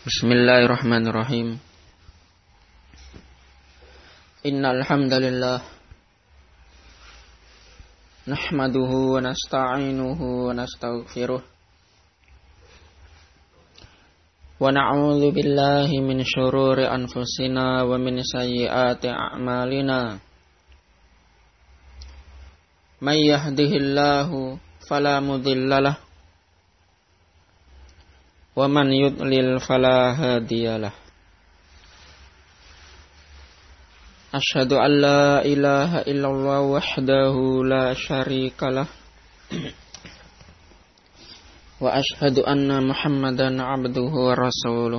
Bismillahirrahmanirrahim. Innal hamdalillah nahmaduhu wa nasta'inuhu wa nastaghfiruh wa na'udzu billahi min syururi anfusina wa min sayyiati a'malina. May yahdihillahu fala mudhillalah wa man yudlil fala hadiyalah. Asyhadu an la ilaha illallah wahdahu la syarikalah wa asyhadu anna Muhammadan abduhu wa rasuluh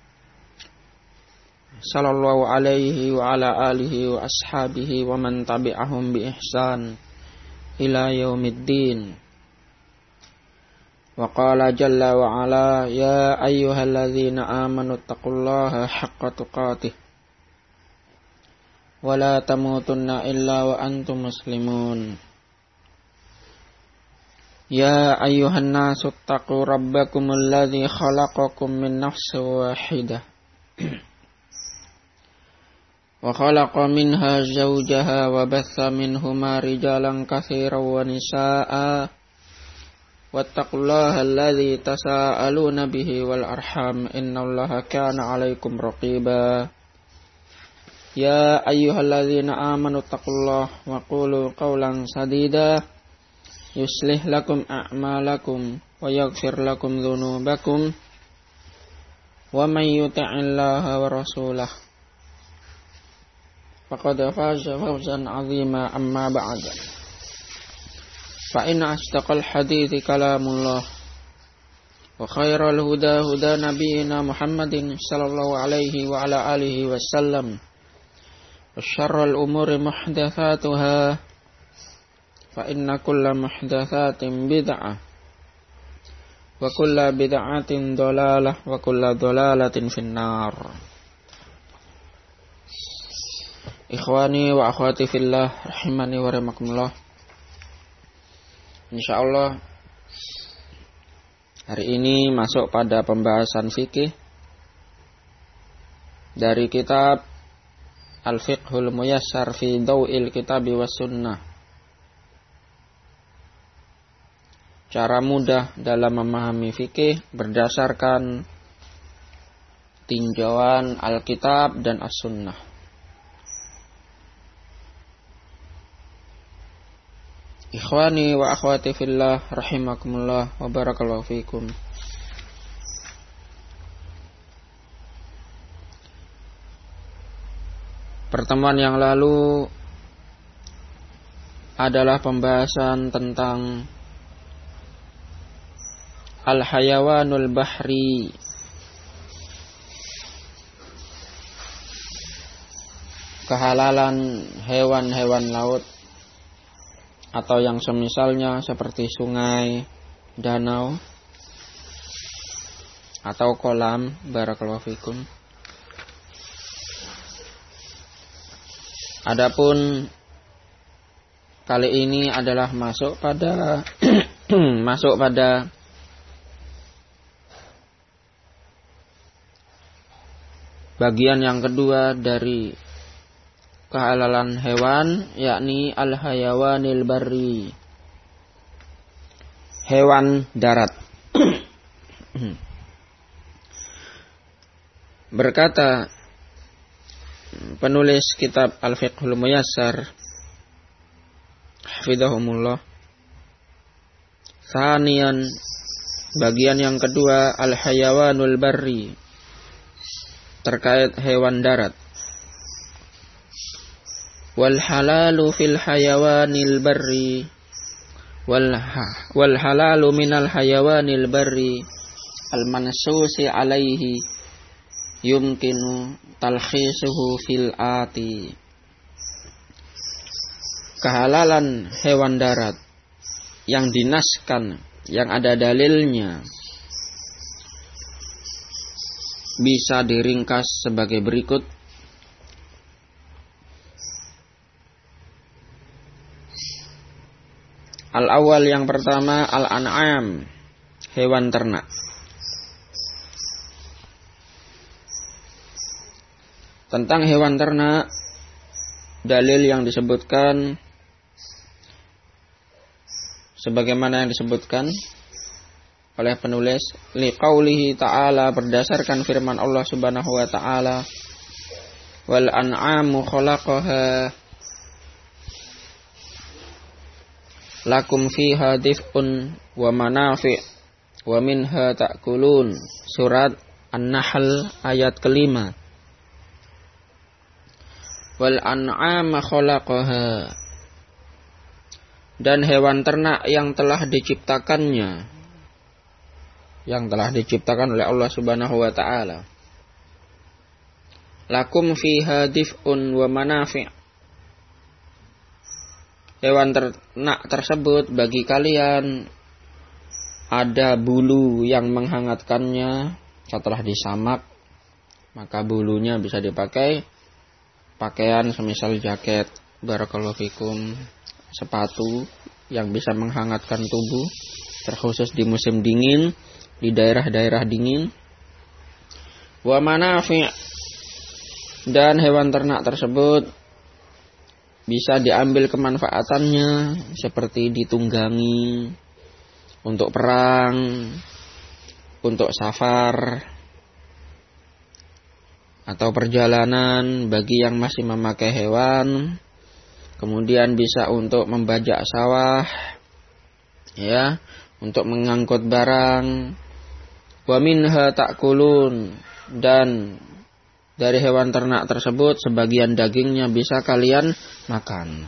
sallallahu alaihi wa ala alihi wa ashabihi wa man tabi'ahum bi ihsan ila yaumiddin. Wa qala jalla wa ala ya ayyuhalladzina amanu taqullaha haqqa tuqatih wa la tamutunna illa wa antum muslimun. Ya ayyuhan nasu taqu rabbakumul ladzi khalaqakum min nafsin wahidah wa khalaqa minha zawjaha wa batha minhuma rijalan katsiran wa nisaa'a wattaqullaha alladzi tasaaluna bihi wal arham innallaha kana 'alaikum raqiba. Ya ayyuhalladzina amanu taqullaha wa qulu qawlan sadida yuslih lakum a'malakum wa yaghfir lakum dzunubakum wa may yuti'illaha wa rasulahu faqad faza fawzan 'azima. Amma ba'd. Fa inna asdaqal hadithi kalamullah wa khairal huda huda nabiyyina Muhammadin sallallahu alaihi wa ala alihi wasallam wa syarrul umuri muhdatsatuha fa inna kulla muhdatsatin bid'ah wa kulla bid'atin dhalalah wa kulla dhalalatin finnar. Ikhwani wa akhwati fillah rahimani wa rahimakumullah. Insyaallah hari ini masuk pada pembahasan fikih dari kitab Al-Fiqhul Muyassar fi Daw'il Kitabi was Sunnah. Cara mudah dalam memahami fikih berdasarkan tinjauan Alkitab dan As-Sunnah. Ikhwani wa akhwati fillah rahimakumullah wa barakallahu fikum. Pertemuan yang lalu adalah pembahasan tentang al-hayawanul bahri, kehalalan hewan-hewan laut atau yang semisalnya seperti sungai, danau, atau kolam. Barakallahu fikum. Adapun kali ini adalah masuk pada bagian yang kedua dari kehalalan hewan, yakni al-hayawanil barri, hewan darat. Berkata penulis kitab Al-Fiqhul Muyassar hafizahumullah, sanian, bagian yang kedua al-hayawanul barri, terkait hewan darat. Wal halalu fil hayawanil barri wal halalu minal hayawanil barri al mansusi alaihi yumkinu talkhisuhu fil ati. Kehalalan hewan darat yang dinaskan, yang ada dalilnya, bisa diringkas sebagai berikut. Al-awwal, yang pertama, al-an'am, hewan ternak. Tentang hewan ternak, dalil yang disebutkan sebagaimana yang disebutkan oleh penulis, liqaulihi ta'ala, berdasarkan firman Allah Subhanahu wa ta'ala, wal an'amu khalaqaha lakum fiha dif'un wa manafi' wa minha ta'kulun. Surat An-Nahl ayat kelima. Wal an'ama khalaqaha, dan hewan ternak yang telah diciptakannya, yang telah diciptakan oleh Allah Subhanahu wa ta'ala. Lakum fiha dif'un wa manafi', hewan ternak tersebut bagi kalian ada bulu yang menghangatkannya setelah disamak, maka bulunya bisa dipakai pakaian semisal jaket, barakallahu fikum, sepatu yang bisa menghangatkan tubuh, terkhusus di musim dingin, di daerah-daerah dingin. Wa manafi', dan hewan ternak tersebut bisa diambil kemanfaatannya seperti ditunggangi untuk perang, untuk safar atau perjalanan bagi yang masih memakai hewan. Kemudian bisa untuk membajak sawah, ya, untuk mengangkut barang. Wa minha ta'kulun, dan dari hewan ternak tersebut sebagian dagingnya bisa kalian makan.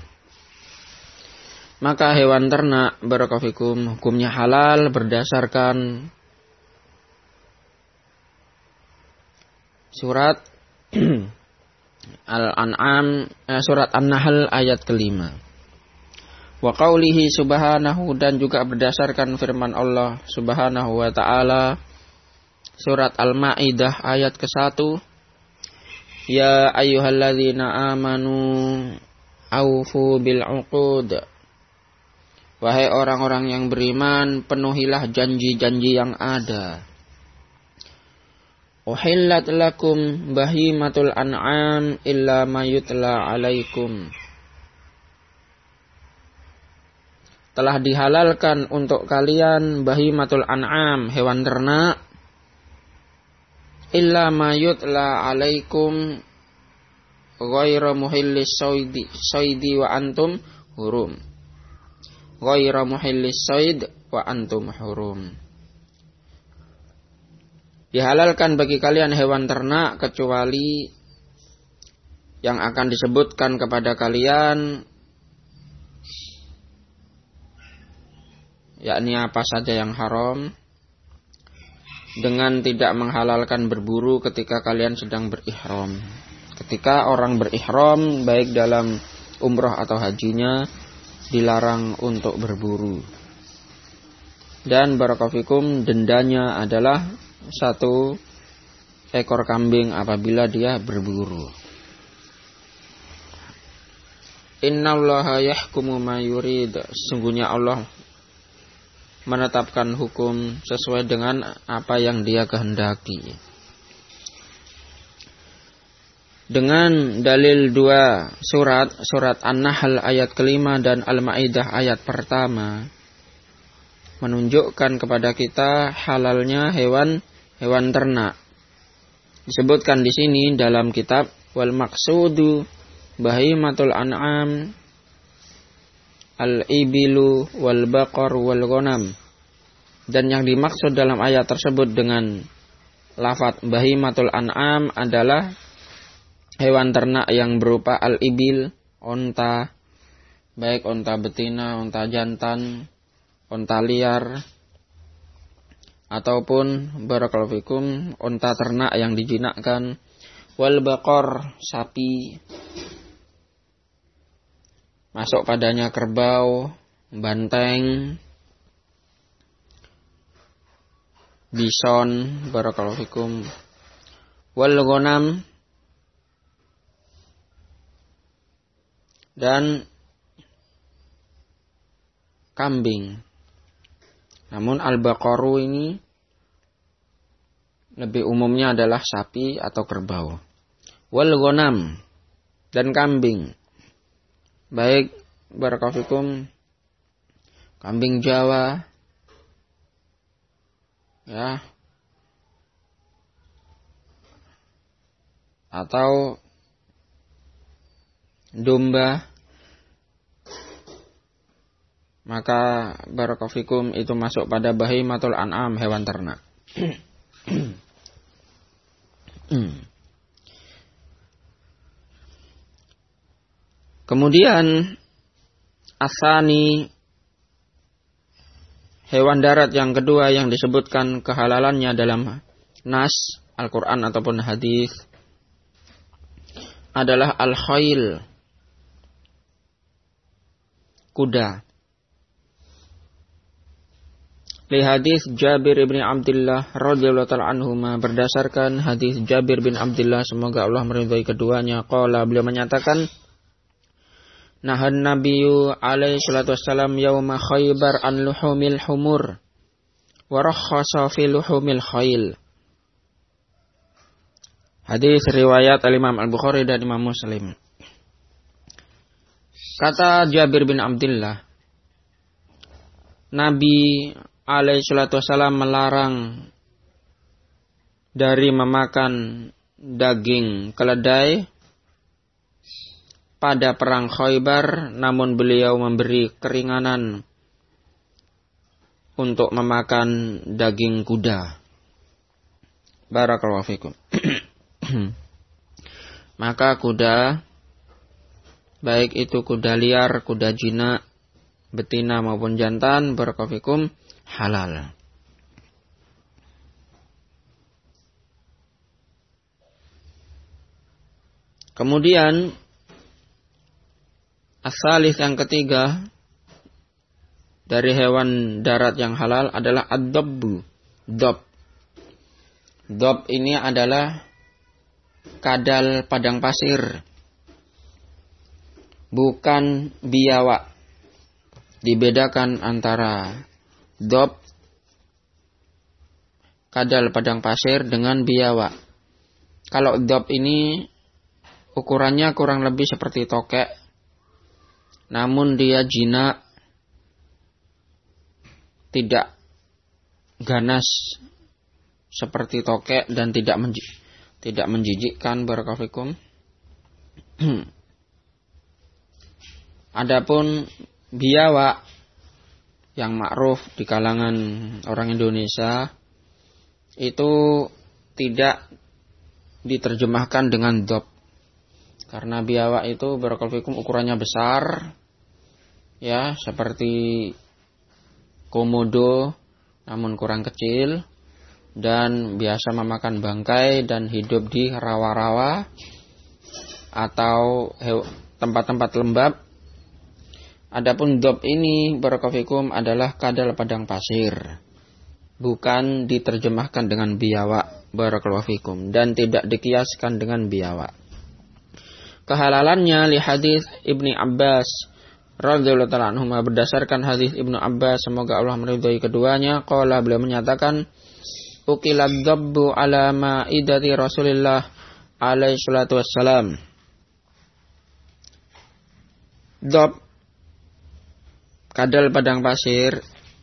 Maka hewan ternak, barakallahu fikum, hukumnya halal berdasarkan surat Al-An'am, surat An-Nahl ayat kelima. Wa qaulihi subhanahu, dan juga berdasarkan firman Allah Subhanahu wa ta'ala, surat Al-Ma'idah ayat ke-1. Ya ayyuhalladzina amanu aufu bil uqud, wahai orang-orang yang beriman, penuhilah janji-janji yang ada. Uhillat lakum bahimatul an'am illa ma yutla alaikum, telah dihalalkan untuk kalian bahimatul an'am, hewan ternak, illa ma yutla alaikum ghairu muhillis soidi wa antum hurum. Ghairu muhillis soid wa antum hurum. Dihalalkan bagi kalian hewan ternak kecuali yang akan disebutkan kepada kalian, yakni apa saja yang haram, dengan tidak menghalalkan berburu ketika kalian sedang berihram. Ketika orang berihram, baik dalam umroh atau hajinya, dilarang untuk berburu. Dan barakallahu fikum, dendanya adalah 1 ekor kambing apabila dia berburu. Innallaha yahkumu ma yurid, sesungguhnya Allah menetapkan hukum sesuai dengan apa yang Dia kehendaki. Dengan dalil 2 surat An-Nahl ayat kelima dan Al-Ma'idah ayat pertama menunjukkan kepada kita halalnya hewan ternak. Disebutkan di sini dalam kitab, wal maqsudu bahimatul an'am al-ibilu wal baqar wal ghanam, dan yang dimaksud dalam ayat tersebut dengan lafaz bahimatul an'am adalah hewan ternak yang berupa al-ibil, onta, baik onta betina, onta jantan, onta liar, ataupun barakallahu fikum onta ternak yang dijinakkan, wal baqar, sapi, masuk padanya kerbau, banteng, bison, barakallahu fikum, wal ghanam, dan kambing. Namun al-baqaru ini lebih umumnya adalah sapi atau kerbau. wal ghanam, dan kambing. Baik barakallahu fikum kambing Jawa, ya, atau domba, maka barakallahu fikum itu masuk pada bahimatul an'am, hewan ternak. Kemudian asani, hewan darat yang kedua yang disebutkan kehalalannya dalam nas Al-Quran ataupun hadis adalah al-khail, kuda. Li hadis Jabir bin Abdullah radhiyallahu ta'ala anhuma, berdasarkan hadis Jabir bin Abdullah, semoga Allah meridhai keduanya, qala, beliau menyatakan, nahan nabiyyu alaihi salatu wassalam yauma Khaybar an luhumil humur wa rakhasa fi luhumil khail. Hadis riwayat Al-Imam Al-Bukhari dan Imam Muslim. Kata Jabir bin Abdullah, Nabi alaihi salatu wassalam melarang dari memakan daging keledai pada perang Khaybar, namun beliau memberi keringanan untuk memakan daging kuda. Barakallahu fikum. Maka kuda, baik itu kuda liar, kuda jinak, betina maupun jantan, barakallahu fikum, halal. Kemudian asalis yang ketiga dari hewan darat yang halal adalah ad-dabbu. Dob ini adalah kadal padang pasir, bukan biawak. Dibedakan antara dob, kadal padang pasir, dengan biawak. Kalau dob ini ukurannya kurang lebih seperti tokek, namun dia jinak, tidak ganas seperti tokek, dan tidak menjijikkan, barakallahu fikum. Adapun biawak yang ma'ruf di kalangan orang Indonesia itu tidak diterjemahkan dengan dob, karena biawak itu barakallahu fikum ukurannya besar, ya, seperti komodo namun kurang kecil, dan biasa memakan bangkai dan hidup di rawa-rawa atau tempat-tempat lembab. Adapun dob ini barakallahu fikum adalah kadal padang pasir, bukan diterjemahkan dengan biawak, barakallahu fikum, dan tidak dikiaskan dengan biawak. Kehalalannya li hadis Ibni Abbas radhiyallahu ta'ala anhuma, berdasarkan hadis Ibnu Abbas, semoga Allah meridhai keduanya, qala, beliau menyatakan, ukilad dabbu ala ma'idati Rasulillah alaihi salatu wassalam. Dob, kadal padang pasir,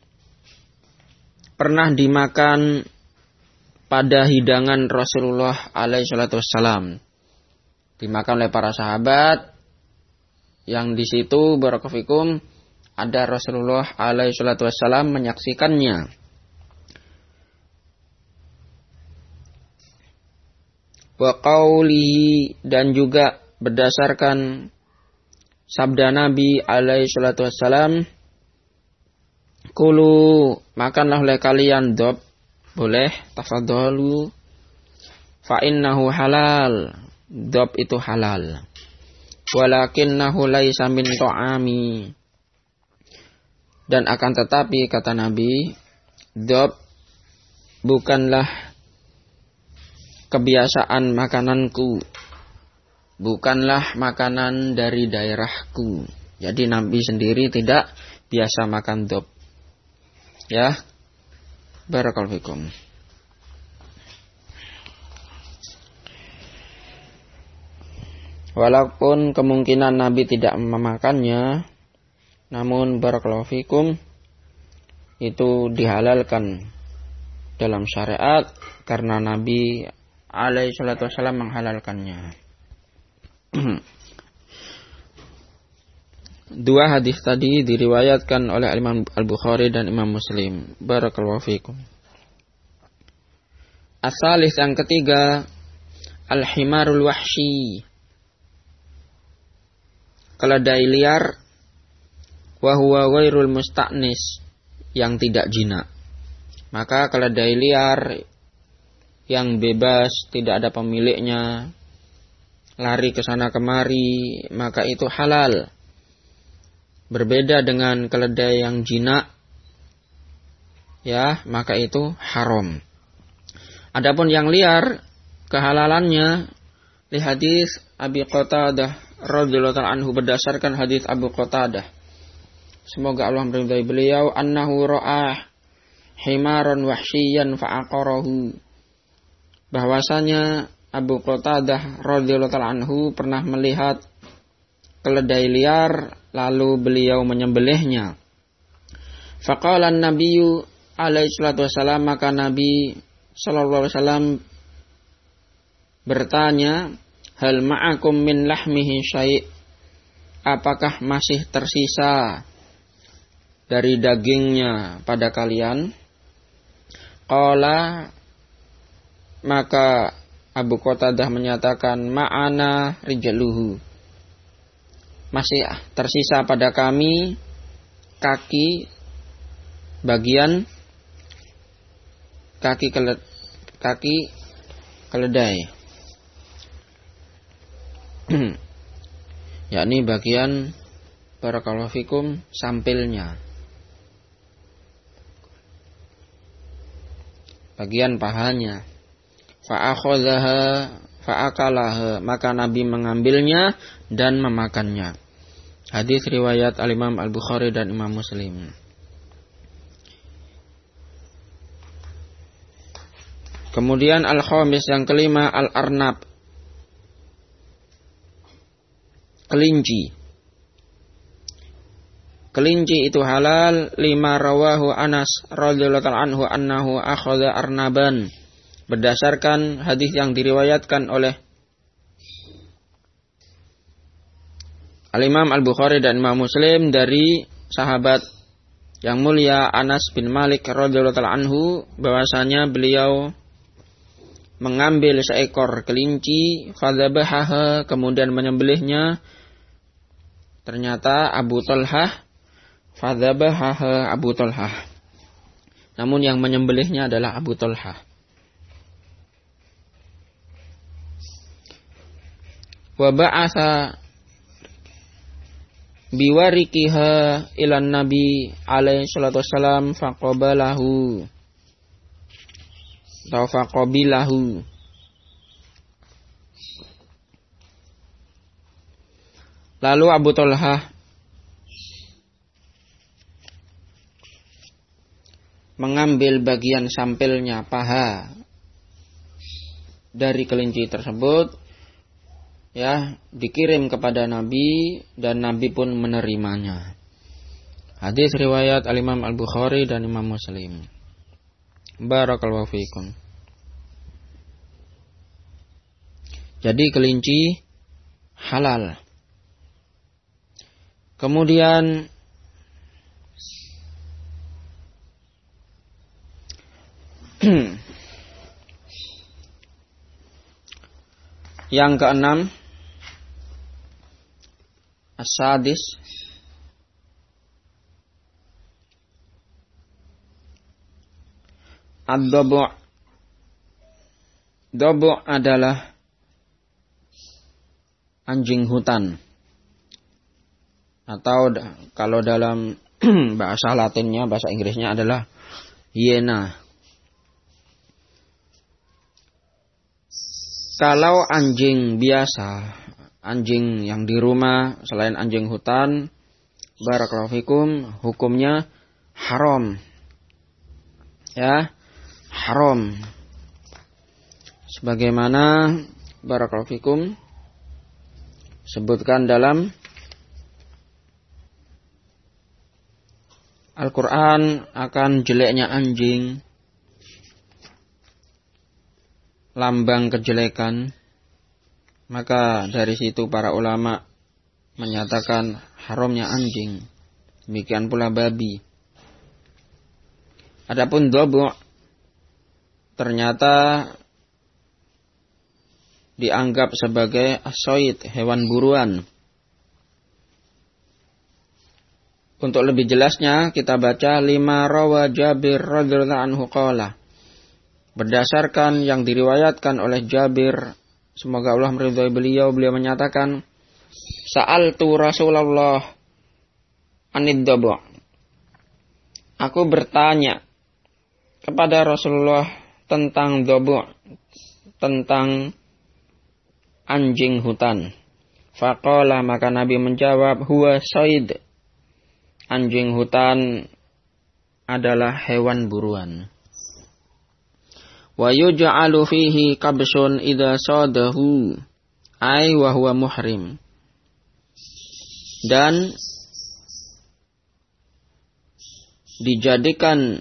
pernah dimakan pada hidangan Rasulullah alaihi salatu wassalam. Dimakan oleh para sahabat, yang di situ barakallahu fikum ada Rasulullah alaihi salatu wassalam menyaksikannya. Wa qaulihi, dan juga berdasarkan sabda Nabi alaihi salatu wassalam, kulu, makanlah oleh kalian dob, boleh, tafadhalu, fa innahu halal, dob itu halal. Walakinnahu laisa min ta'ami, dan akan tetapi kata Nabi, dob bukanlah kebiasaan makananku, bukanlah makanan dari daerahku. Jadi Nabi sendiri tidak biasa makan dob. Ya, barakallahu fikum. Walaupun kemungkinan Nabi tidak memakannya, namun barakallahu fikum itu dihalalkan dalam syariat karena Nabi alaihi salatu wasallam menghalalkannya. Dua hadis tadi diriwayatkan oleh Imam Al-Bukhari dan Imam Muslim. Barakallahu fikum. As-salis yang ketiga, al-himarul wahsyi. Keledai liar, wa huwa ghairul musta'nis, yang tidak jinak. Maka keledai liar yang bebas, tidak ada pemiliknya, lari ke sana kemari, maka itu halal. Berbeda dengan keledai yang jinak, ya, maka itu haram. Adapun yang liar, kehalalannya li hadis Abi Qatadah radhiyallahu ta'ala anhu, berdasarkan hadis Abu Qatadah, semoga Allah meridai beliau, annahu ra'ah himaran wahsyiyan fa'aqarahu, bahwasanya Abu Qatadah radhiyallahu ta'ala anhu pernah melihat keledai liar, lalu beliau menyembelihnya. Faqala an-nabiyyu alaihi salatu wasallam, maka Nabi sallallahu alaihi wasallam bertanya, hal ma'akum min lahmihi syai', apakah masih tersisa dari dagingnya pada kalian? Qala, maka Abu Qatadah menyatakan, ma'ana rijaluhu, masih tersisa pada kami kaki, bagian kaki keledai. Yakni bagian barakallahu fikum sampilnya, bagian pahanya. Fa'akhadhaha fa'akalaha, maka Nabi mengambilnya dan memakannya. Hadis riwayat Al-Imam Al-Bukhari dan Imam Muslim. Kemudian al-khamis yang kelima, al-arnab, kelinci. Kelinci itu halal, lima rawahu Anas radhiyallahu ta'ala anhu annahu akhadha arnaban, berdasarkan hadis yang diriwayatkan oleh Al-Imam Al-Bukhari dan Imam Muslim dari sahabat yang mulia Anas bin Malik radhiyallahu ta'ala anhu, bahwasanya beliau mengambil seekor kelinci, fadzabahaha, kemudian menyembelihnya. Ternyata Abu Talhah, fadzabahaha Abu Talhah, namun yang menyembelihnya adalah Abu Talhah. Wa ba'atha biwarikiha ilan Nabi alaihi salatu wassalam faqabalahu atau faqabilahu. Lalu Abu Talhah mengambil bagian sampilnya, paha dari kelinci tersebut, ya, dikirim kepada Nabi dan Nabi pun menerimanya. Hadis riwayat Al-Imam Al-Bukhari dan Imam Muslim. Barakallahu fiikum. Jadi kelinci halal. Kemudian yang keenam, as-sadis, ad-dabu'. Dabu' adalah anjing hutan, atau kalau dalam bahasa Latinnya, bahasa Inggrisnya adalah hyena. Kalau anjing biasa, anjing yang di rumah selain anjing hutan, barakallahu fikum, hukumnya haram. Ya, haram. Sebagaimana barakallahu fikum Sebutkan dalam Al-Quran akan jeleknya anjing, lambang kejelekan. Maka dari situ para ulama menyatakan haramnya anjing. Demikian pula babi. Adapun dhabu' ternyata dianggap sebagai as-sayd, hewan buruan. Untuk lebih jelasnya kita baca 5 rawa Jabir radhiyallahu anhu qala. Berdasarkan yang diriwayatkan oleh Jabir, semoga Allah meridhai beliau menyatakan, Sa'altu Rasulullah anid dhabu'. Aku bertanya kepada Rasulullah tentang dhabu', tentang anjing hutan. Faqala, maka Nabi menjawab, huwa sayd. Anjing hutan adalah hewan buruan. Wa yuj'alu fihi kabsun idza sadahu ay wa huwa muhrim. Dan dijadikan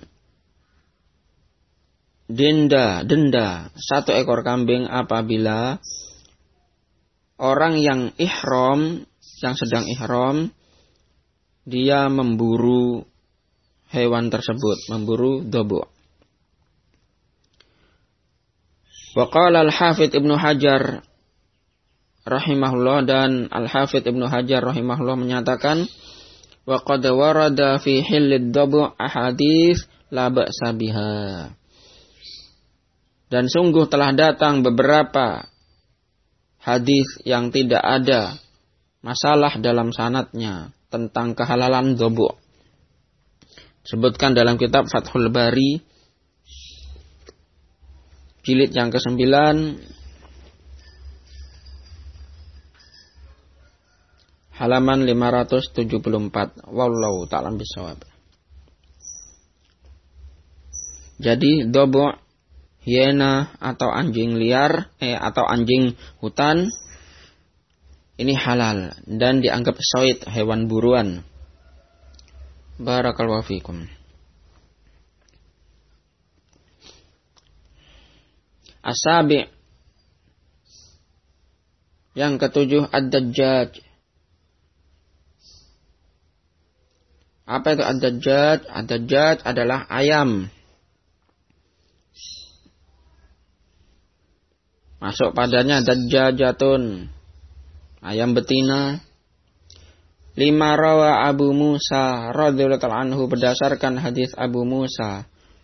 denda 1 ekor kambing apabila orang yang ihram, yang sedang ihram, dia memburu hewan tersebut, memburu dhabu'. Wa qala al-Hafidz Ibnu Hajar rahimahullah, dan al-Hafidz Ibnu Hajar rahimahullah menyatakan, wa qad warada fi hillid dhabu' ahadits la ba'sa biha. Dan sungguh telah datang beberapa hadis yang tidak ada masalah dalam sanadnya tentang kehalalan dhabu'. Sebutkan dalam kitab Fathul Bari jilid yang ke-9 halaman 574. Wallahu ta'ala bishawab. Jadi dhabu', hiena atau anjing liar atau anjing hutan ini halal dan dianggap sayd, hewan buruan. Barakallahu fikum. As-sabi', yang ke-7, ad-dajjaj. Apa itu ad-dajjaj? Ad-dajjaj adalah ayam. Masuk padanya dajjajatun, ayam betina. 5 rawa Abu Musa radhiyallahu anhu, berdasarkan hadis Abu Musa,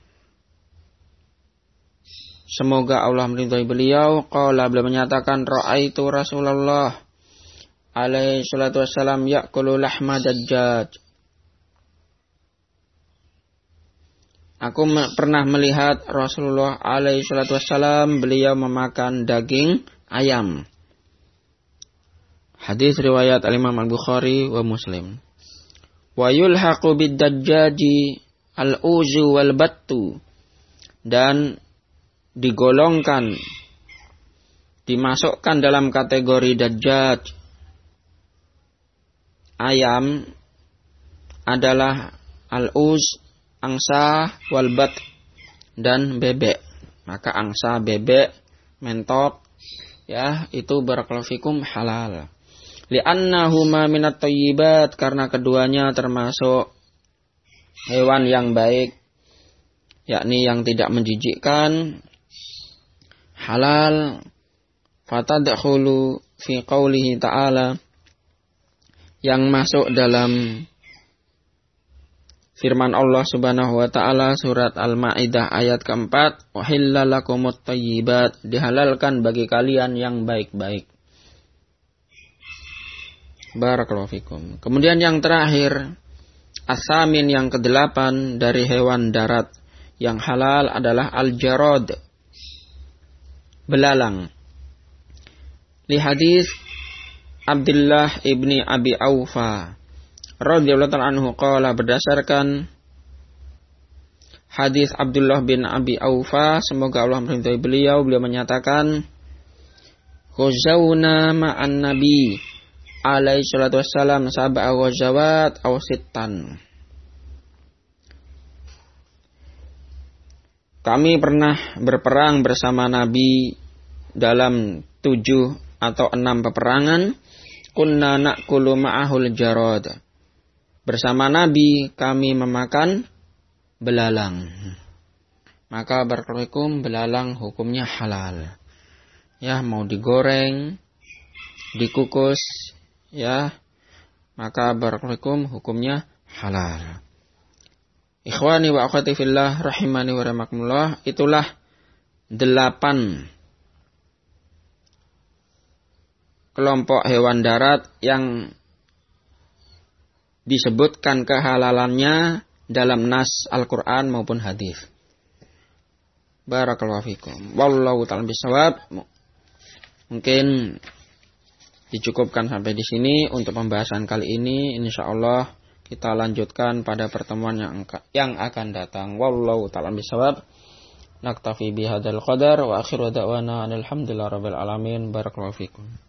semoga Allah meridhai beliau, qala, beliau menyatakan, ra'aitu Rasulullah alaihi salatu wassalam ya'kulu lahma dajjaj. Aku pernah melihat Rasulullah alaihi salatu wassalam, beliau memakan daging ayam. Hadis riwayat al-Imam Al-Bukhari wa Muslim. Wa yulhaqu bid-dajjaji al-uzu wal battu, dan digolongkan, dimasukkan dalam kategori dajjaj ayam adalah al-uz, angsa, wal bat, dan bebek. Maka angsa, bebek, mentok, ya, itu barakallahu fikum halal. Li'annahuma minat thayyibat, karena keduanya termasuk hewan yang baik, yakni yang tidak menjijikkan, halal. Fatadkhulu fi qaulihi ta'ala, yang masuk dalam firman Allah Subhanahu wa taala surat Al-Maidah ayat ke-4, uhilla lakumut thayyibat, dihalalkan bagi kalian yang baik-baik. Barakallahu fikum. Kemudian yang terakhir, as-samin, yang ke-8 dari hewan darat yang halal adalah al-jarad, belalang. Li hadis Abdullah ibni Abi Aufa radhiyallahu anhu qala, berdasarkan hadis Abdullah bin Abi Aufa, semoga Allah meridhai beliau, beliau menyatakan, khuzawna ma'an nabi, alaihi salatu wassalam sab'a ghazawat aw sittan. Kami pernah berperang bersama Nabi dalam 7 atau 6 peperangan. Kunna na'kulu ma'ahul jarad. Bersama Nabi kami memakan belalang. Maka barakallahu belalang hukumnya halal. Ya, mau digoreng, dikukus, ya, maka barakallahu hukumnya halal. Ikhwani wa akhwati fillah rahimani wa rahimakumullah, itulah 8 kelompok hewan darat yang disebutkan kehalalannya dalam nas Al-Qur'an maupun hadis. Barakallahu fikum. Wallahu ta'ala bisawab. Mungkin dicukupkan sampai di sini untuk pembahasan kali ini. Insyaallah kita lanjutkan pada pertemuan yang akan datang. Wallahu ta'ala bisawab. Naktafi bihadzal qadar wa akhiru da'wana alhamdulillahirabbil alamin. Barakallahu fikum.